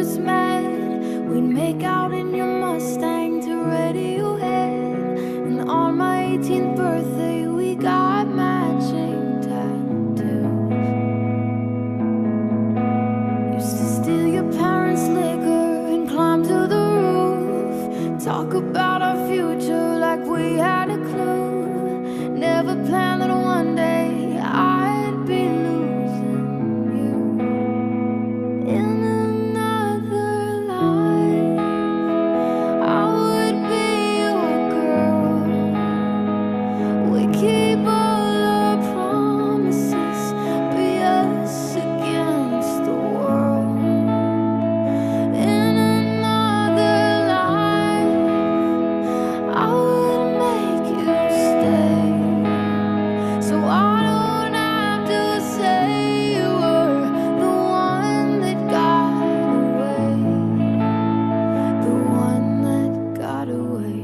first met, we'd make out in your Mustang to Radiohead. And on my 18th birthday, we got matching tattoos. Used to steal your parents' liquor and climb to the roof. Talk about our future like we had a clue. Never planned that one day I'd be losing you. In another life, I would be your girl. We keep all our promises, be us against the world. In another life, I would make you stay, so I don't have to say you were the one that got away, the one that got away.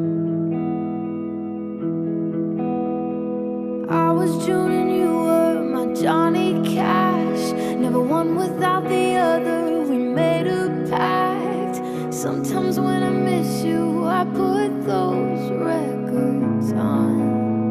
I was June and you were my Johnny Cash. Never one without the other, we made a pact. Sometimes when I miss you, I put those records on.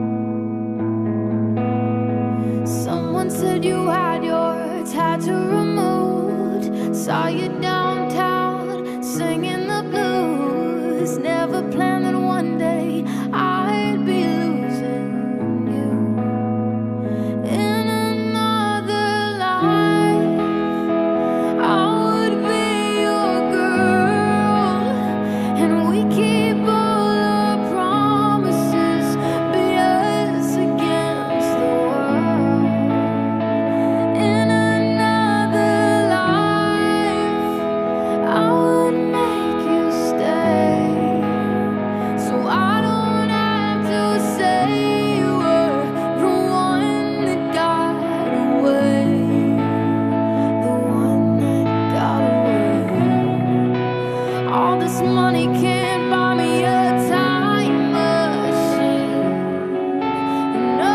Someone said you had your tattoo removed. Saw you downtown singing the blues. Never planned that one day I'd be losing you. In another life, I would be your girl, and we keep all our promises, be us against the world. In another life, I would make you stay, so I don't have to say you were the one that got away, the one that got away. All this money can't buy me a time machine. No,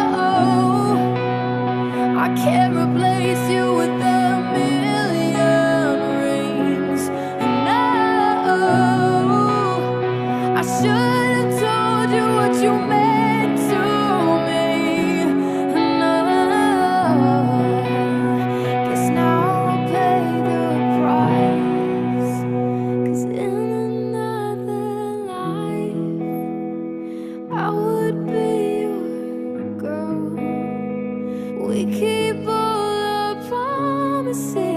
I can't replace you with a million rings. No, I should have told you what you meant to me. No, guess now I'll pay the price. 'Cause in another life, I would be your girl. We keep all our promises.